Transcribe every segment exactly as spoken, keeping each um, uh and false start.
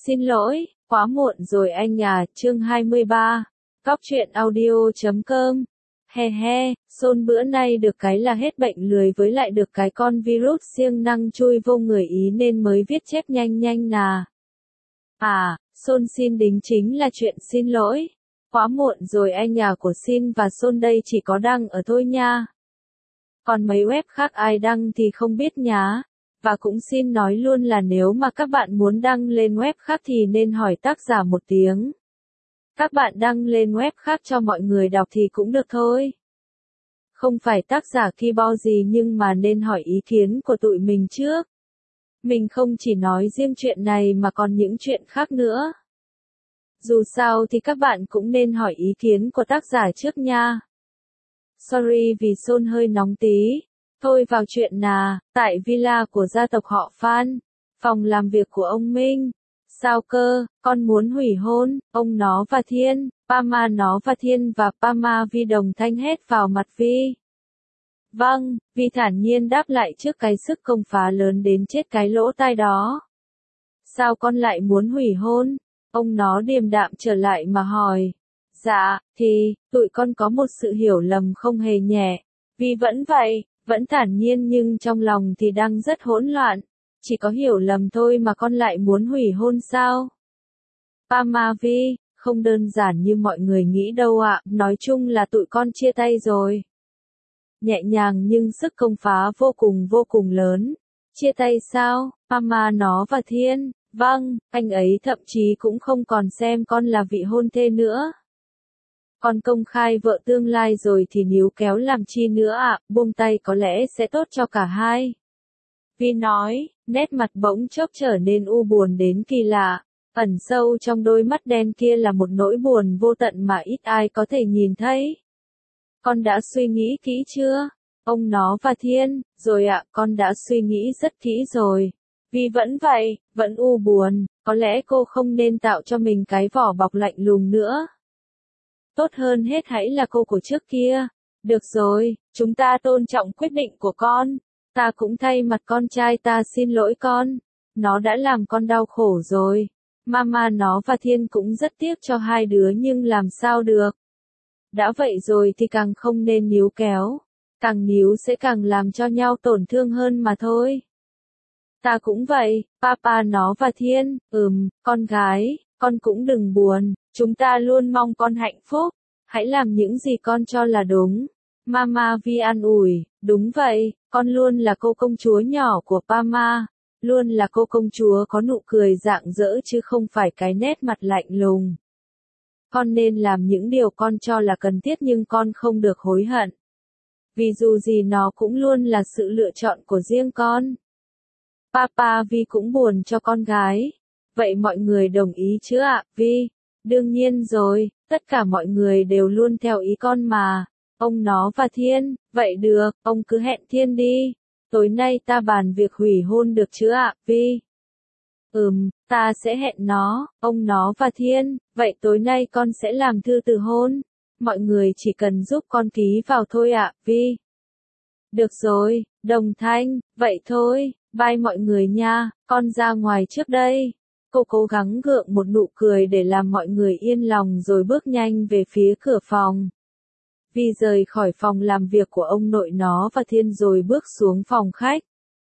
Xin lỗi, quá muộn rồi anh à, chương hai mươi ba, Cóc truyện audio chấm com. He he, Son bữa nay được cái là hết bệnh lười với lại được cái con virus siêng năng chui vô người ý nên mới viết chép nhanh nhanh nà. À, Son xin đính chính là chuyện xin lỗi. Quá muộn rồi anh à của Sin và Son đây chỉ có đăng ở thôi nha. Còn mấy web khác ai đăng thì không biết nhá. Và cũng xin nói luôn là nếu mà các bạn muốn đăng lên web khác thì nên hỏi tác giả một tiếng. Các bạn đăng lên web khác cho mọi người đọc thì cũng được thôi. Không phải tác giả keyboard gì nhưng mà nên hỏi ý kiến của tụi mình trước. Mình không chỉ nói riêng chuyện này mà còn những chuyện khác nữa. Dù sao thì các bạn cũng nên hỏi ý kiến của tác giả trước nha. Sorry vì Son hơi nóng tí. Thôi vào chuyện nà, tại villa của gia tộc họ Phan, phòng làm việc của ông Minh. Sao cơ, con muốn hủy hôn, ông nó và Thiên, Pama nó và Thiên và Pama Vi đồng thanh hét vào mặt Vi. Vâng, Vi thản nhiên đáp lại trước cái sức công phá lớn đến chết cái lỗ tai đó. Sao con lại muốn hủy hôn? Ông nó điềm đạm trở lại mà hỏi. Dạ, thì, tụi con có một sự hiểu lầm không hề nhẹ. Vi vẫn vậy. Vẫn thản nhiên nhưng trong lòng thì đang rất hỗn loạn. Chỉ có hiểu lầm thôi mà con lại muốn hủy hôn sao? Pama Vi, không đơn giản như mọi người nghĩ đâu ạ, nói chung là tụi con chia tay rồi. Nhẹ nhàng nhưng sức công phá vô cùng vô cùng lớn. Chia tay sao? Pama nó và Thiên, vâng, anh ấy thậm chí cũng không còn xem con là vị hôn thê nữa. Con công khai vợ tương lai rồi thì níu kéo làm chi nữa ạ, à, buông tay có lẽ sẽ tốt cho cả hai. Vi nói, nét mặt bỗng chốc trở nên u buồn đến kỳ lạ, ẩn sâu trong đôi mắt đen kia là một nỗi buồn vô tận mà ít ai có thể nhìn thấy. Con đã suy nghĩ kỹ chưa? Ông nó và Thiên, rồi ạ, con đã suy nghĩ rất kỹ rồi. Vi vẫn vậy, vẫn u buồn, có lẽ cô không nên tạo cho mình cái vỏ bọc lạnh lùng nữa. Tốt hơn hết hãy là cô của trước kia. Được rồi, chúng ta tôn trọng quyết định của con. Ta cũng thay mặt con trai ta xin lỗi con. Nó đã làm con đau khổ rồi. Mama nó và Thiên cũng rất tiếc cho hai đứa nhưng làm sao được. Đã vậy rồi thì càng không nên níu kéo. Càng níu sẽ càng làm cho nhau tổn thương hơn mà thôi. Ta cũng vậy, Papa nó và Thiên, ừm, con gái, con cũng đừng buồn. Chúng ta luôn mong con hạnh phúc. Hãy làm những gì con cho là đúng. Mama Vi an ủi, đúng vậy, con luôn là cô công chúa nhỏ của Pama. Luôn là cô công chúa có nụ cười rạng rỡ chứ không phải cái nét mặt lạnh lùng. Con nên làm những điều con cho là cần thiết nhưng con không được hối hận. Vì dù gì nó cũng luôn là sự lựa chọn của riêng con. Papa Vi cũng buồn cho con gái. Vậy mọi người đồng ý chứ ạ, Vi? Đương nhiên rồi, tất cả mọi người đều luôn theo ý con mà. Ông nó và Thiên, vậy được, ông cứ hẹn Thiên đi. Tối nay ta bàn việc hủy hôn được chứ ạ, Vi? Ừm, ta sẽ hẹn nó, ông nó và Thiên, vậy tối nay con sẽ làm thư từ hôn. Mọi người chỉ cần giúp con ký vào thôi ạ, Vi. Được rồi, đồng thanh, vậy thôi, bye mọi người nha, con ra ngoài trước đây. Cô cố gắng gượng một nụ cười để làm mọi người yên lòng rồi bước nhanh về phía cửa phòng. Vi rời khỏi phòng làm việc của ông nội nó và Thiên rồi bước xuống phòng khách.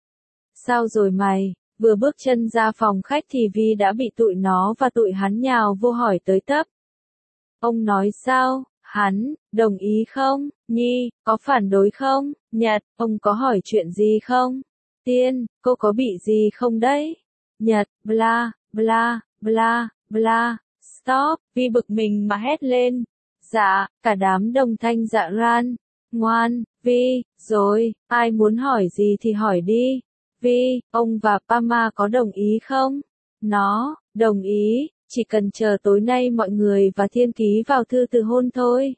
Sao rồi mày? Vừa bước chân ra phòng khách thì Vi đã bị tụi nó và tụi hắn nhào vô hỏi tới tấp. Ông nói sao? Hắn, đồng ý không? Nhi, có phản đối không? Nhật, ông có hỏi chuyện gì không? Tiên, cô có bị gì không đấy? Nhật, bla, bla, bla, bla, stop, Vi bực mình mà hét lên. Dạ, cả đám đồng thanh dạ ran. Ngoan, Vi, rồi, ai muốn hỏi gì thì hỏi đi. Vi, ông và Pama có đồng ý không? Nó, đồng ý, chỉ cần chờ tối nay mọi người và Thiên ký vào thư từ hôn thôi.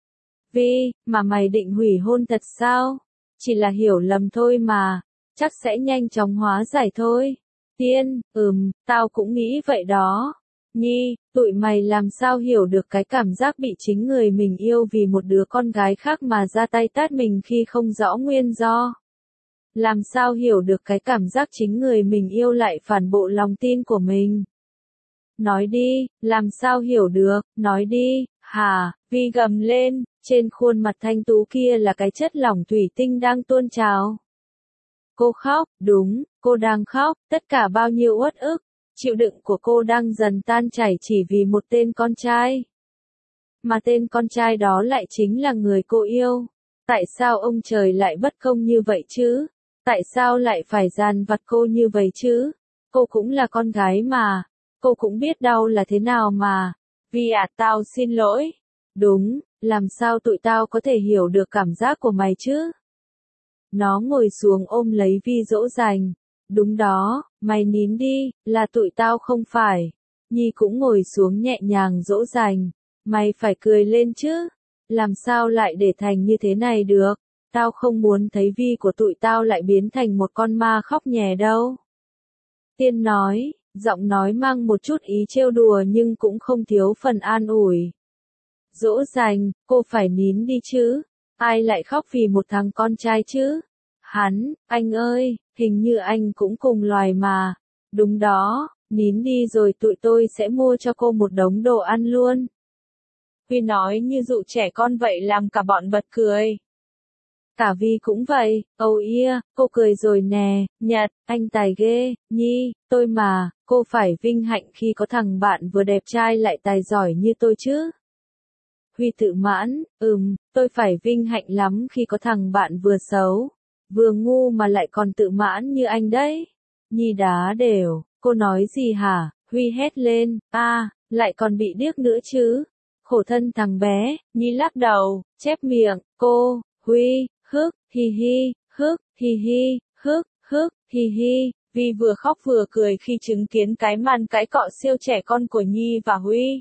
Vi, mà mày định hủy hôn thật sao? Chỉ là hiểu lầm thôi mà, chắc sẽ nhanh chóng hóa giải thôi. Thiên, ừm, tao cũng nghĩ vậy đó. Nhi, tụi mày làm sao hiểu được cái cảm giác bị chính người mình yêu vì một đứa con gái khác mà ra tay tát mình khi không rõ nguyên do? Làm sao hiểu được cái cảm giác chính người mình yêu lại phản bội lòng tin của mình? nói đi, làm sao hiểu được, nói đi, hả, Vi gầm lên, trên khuôn mặt thanh tú kia là cái chất lỏng thủy tinh đang tuôn trào. Cô khóc, đúng, cô đang khóc, tất cả bao nhiêu uất ức, chịu đựng của cô đang dần tan chảy chỉ vì một tên con trai. Mà tên con trai đó lại chính là người cô yêu. Tại sao ông trời lại bất công như vậy chứ? Tại sao lại phải dằn vặt cô như vậy chứ? Cô cũng là con gái mà. Cô cũng biết đau là thế nào mà. Vi à, tao xin lỗi. Đúng, làm sao tụi tao có thể hiểu được cảm giác của mày chứ? Nó ngồi xuống ôm lấy Vi dỗ dành. Đúng đó, mày nín đi, là tụi tao không phải. Nhi cũng ngồi xuống nhẹ nhàng dỗ dành. Mày phải cười lên chứ. Làm sao lại để thành như thế này được? Tao không muốn thấy Vi của tụi tao lại biến thành một con ma khóc nhè đâu. Tiên nói, giọng nói mang một chút ý trêu đùa nhưng cũng không thiếu phần an ủi. Dỗ dành, cô phải nín đi chứ. Ai lại khóc vì một thằng con trai chứ? Hắn, anh ơi, hình như anh cũng cùng loài mà. Đúng đó, nín đi rồi tụi tôi sẽ mua cho cô một đống đồ ăn luôn. Vi nói như dụ trẻ con vậy làm cả bọn bật cười. Cả Vi cũng vậy, âu ia, cô cười rồi nè, Nhật, anh tài ghê, Nhi, tôi mà, cô phải vinh hạnh khi có thằng bạn vừa đẹp trai lại tài giỏi như tôi chứ. Huy tự mãn, ừm, tôi phải vinh hạnh lắm khi có thằng bạn vừa xấu, vừa ngu mà lại còn tự mãn như anh đấy. Nhi đá đều, cô nói gì hả? Huy hét lên, a, à, lại còn bị điếc nữa chứ. Khổ thân thằng bé, Nhi lắc đầu, chép miệng, cô, Huy, hức, hi hi, hức, hi hi, hức, hức, hi hi. Vi vừa khóc vừa cười khi chứng kiến cái màn cãi cọ siêu trẻ con của Nhi và Huy.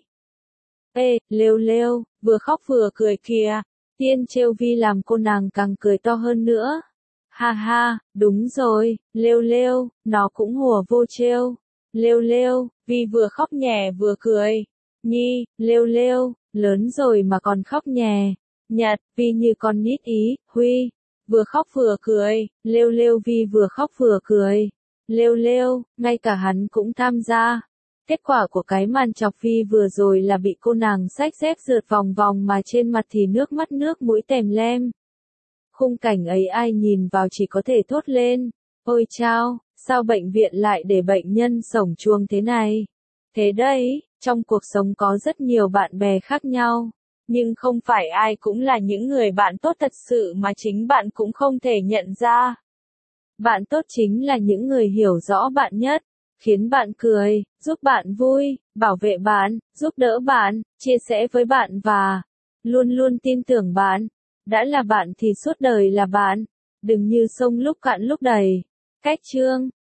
Ê, lêu lêu, vừa khóc vừa cười kìa. Tiên trêu Vi làm cô nàng càng cười to hơn nữa. Ha ha, đúng rồi, lêu lêu, nó cũng hùa vô trêu. Lêu lêu, Vi vừa khóc nhè vừa cười. Nhi, lêu lêu, lớn rồi mà còn khóc nhè. Nhật, Vi như con nít ý, Huy, vừa khóc vừa cười, lêu lêu Vi vừa khóc vừa cười. Lêu lêu, ngay cả hắn cũng tham gia. Kết quả của cái màn chọc Vi vừa rồi là bị cô nàng xách xếp rượt vòng vòng mà trên mặt thì nước mắt nước mũi tèm lem. Khung cảnh ấy ai nhìn vào chỉ có thể thốt lên. Ôi chao, sao bệnh viện lại để bệnh nhân sổng chuồng thế này? Thế đấy, trong cuộc sống có rất nhiều bạn bè khác nhau. Nhưng không phải ai cũng là những người bạn tốt thật sự mà chính bạn cũng không thể nhận ra. Bạn tốt chính là những người hiểu rõ bạn nhất, khiến bạn cười, giúp bạn vui, bảo vệ bạn, giúp đỡ bạn, chia sẻ với bạn và luôn luôn tin tưởng bạn. Đã là bạn thì suốt đời là bạn. Đừng như sông lúc cạn lúc đầy. Cách chương